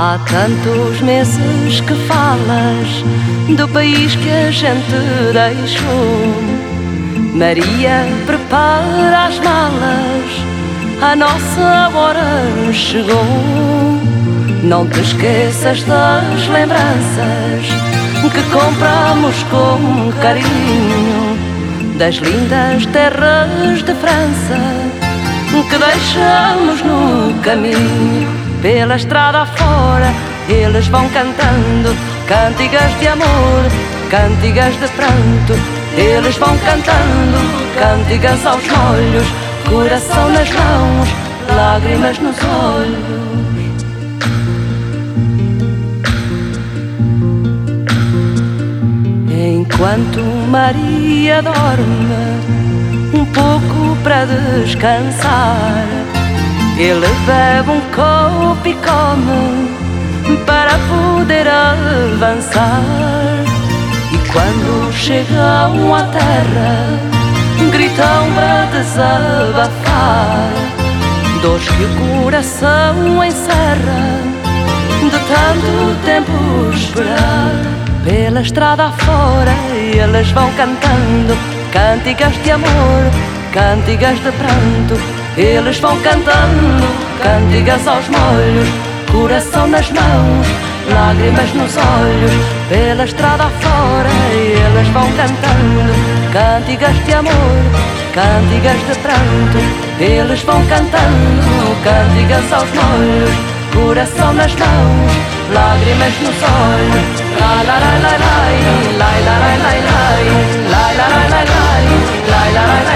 Há tantos meses que falas do país que a gente deixou. Maria, prepara as malas, a nossa hora chegou. Não te esqueças das lembranças que compramos com carinho, das lindas terras de França que deixamos no caminho. Pela estrada afora eles vão cantando cântigas de amor, cântigas de pranto. Eles vão cantando cântigas aos molhos, coração nas mãos, lágrimas nos olhos. Enquanto Maria dorme um pouco para descansar, ele bebe um copo e come para poder avançar. E quando chegam à terra, gritam para desabafar dores que o coração encerra de tanto tempo esperar. Pela estrada afora eles vão cantando cântigas de amor, cântigas de pranto. Eles vão cantando cântigas aos molhos, coração nas mãos, lágrimas nos olhos. Pela estrada afora eles vão cantando cântigas de amor, cântigas de pranto. Eles vão cantando cântigas aos molhos, coração nas mãos, lágrimas nos olhos. La la la la la, la la la la la, la la la la la, la la la la.